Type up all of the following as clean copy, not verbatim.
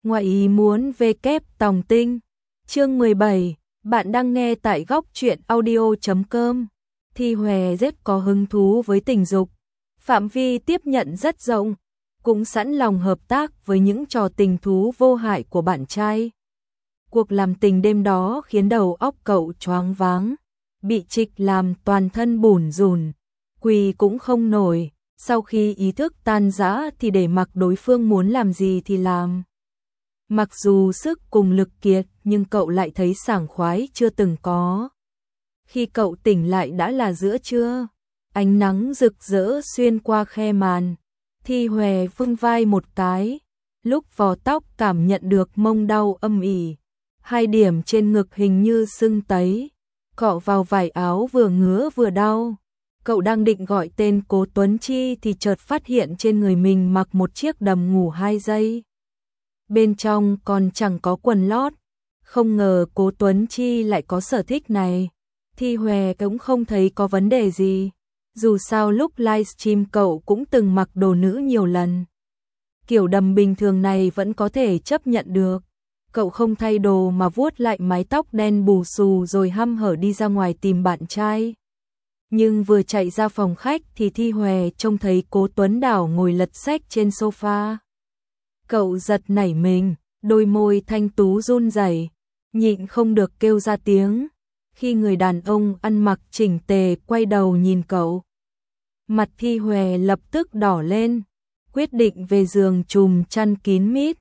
Ngoại ý muốn về kép tòng tinh. Chương 17, bạn đang nghe tại góc truyện audio.com. Thi Hòe rất có hứng thú với tình dục, phạm vi tiếp nhận rất rộng, cũng sẵn lòng hợp tác với những trò tình thú vô hại của bạn trai. Cuộc làm tình đêm đó khiến đầu óc cậu choáng váng, bị trịch làm toàn thân bủn rủn, quỳ cũng không nổi. Sau khi ý thức tan rã thì để mặc đối phương muốn làm gì thì làm. Mặc dù sức cùng lực kiệt nhưng cậu lại thấy sảng khoái chưa từng có. Khi cậu tỉnh lại đã là giữa trưa, ánh nắng rực rỡ xuyên qua khe màn. Thi Hòe vươn vai một cái, lúc vò tóc cảm nhận được mông đau âm ỉ. 2 điểm trên ngực hình như sưng tấy, cọ vào vải áo vừa ngứa vừa đau. Cậu đang định gọi tên Cố Tuấn Chi thì chợt phát hiện trên người mình mặc một chiếc đầm ngủ 2 giây. Bên trong còn chẳng có quần lót. Không ngờ Cố Tuấn Chi lại có sở thích này. Thi Hòe cũng không thấy có vấn đề gì. Dù sao lúc livestream cậu cũng từng mặc đồ nữ nhiều lần. Kiểu đầm bình thường này vẫn có thể chấp nhận được. Cậu không thay đồ mà vuốt lại mái tóc đen bù xù rồi hăm hở đi ra ngoài tìm bạn trai. Nhưng vừa chạy ra phòng khách thì Thi Hòe trông thấy Cố Tuấn Đảo ngồi lật sách trên sofa. Cậu giật nảy mình, đôi môi thanh tú run rẩy, nhịn không được kêu ra tiếng. Khi người đàn ông ăn mặc chỉnh tề quay đầu nhìn cậu, mặt Thi Hòe lập tức đỏ lên, quyết định về giường trùm chăn kín mít.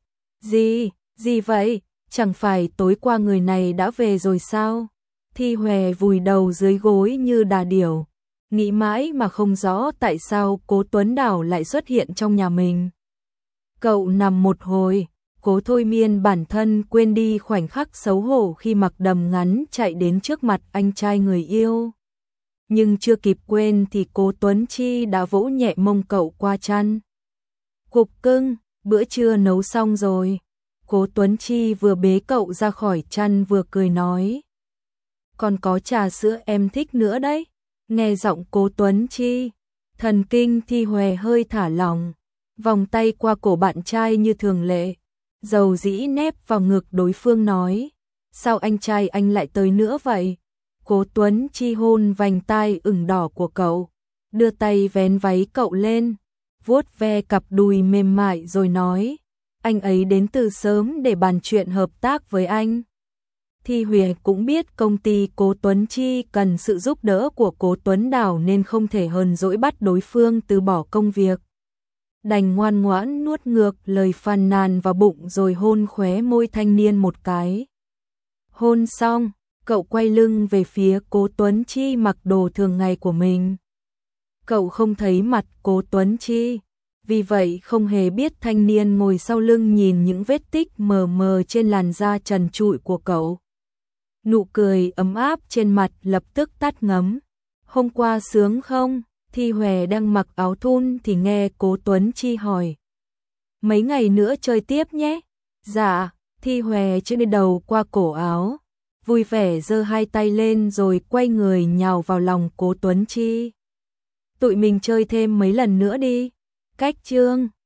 Gì vậy? Chẳng phải tối qua người này đã về rồi sao? Thi Hòe vùi đầu dưới gối như đà điểu, nghĩ mãi mà không rõ tại sao Cố Tuấn Đảo lại xuất hiện trong nhà mình. Cậu nằm một hồi, cố thôi miên bản thân quên đi khoảnh khắc xấu hổ khi mặc đầm ngắn chạy đến trước mặt anh trai người yêu. Nhưng chưa kịp quên thì Cố Tuấn Chi đã vỗ nhẹ mông cậu qua chăn. Cục cưng, bữa trưa nấu xong rồi. Cố Tuấn Chi vừa bế cậu ra khỏi chăn vừa cười nói. Còn có trà sữa em thích nữa đấy. Nghe giọng Cố Tuấn Chi, thần kinh Thi Hòe hơi thả lỏng, vòng tay qua cổ bạn trai như thường lệ, dầu dĩ nép vào ngực đối phương nói. Sao anh trai anh lại tới nữa vậy? Cố Tuấn Chi hôn vành tai ửng đỏ của cậu, đưa tay vén váy cậu lên, vuốt ve cặp đùi mềm mại rồi nói. Anh ấy đến từ sớm để bàn chuyện hợp tác với anh. Thi Hòe cũng biết công ty Cố Tuấn Chi cần sự giúp đỡ của Cố Tuấn Đảo nên không thể hờn dỗi bắt đối phương từ bỏ công việc. Đành ngoan ngoãn nuốt ngược lời phàn nàn vào bụng rồi hôn khóe môi thanh niên một cái. Hôn xong, cậu quay lưng về phía Cố Tuấn Chi mặc đồ thường ngày của mình. Cậu không thấy mặt Cố Tuấn Chi, vì vậy không hề biết thanh niên ngồi sau lưng nhìn những vết tích mờ mờ trên làn da trần trụi của cậu. Nụ cười ấm áp trên mặt lập tức tắt ngấm. Hôm qua sướng không? Thi Hòe đang mặc áo thun thì nghe Cố Tuấn Chi hỏi. Mấy ngày nữa chơi tiếp nhé. Dạ, Thi Hòe trên đầu qua cổ áo, vui vẻ giơ 2 tay lên rồi quay người nhào vào lòng Cố Tuấn Chi. Tụi mình chơi thêm mấy lần nữa đi. Cách chương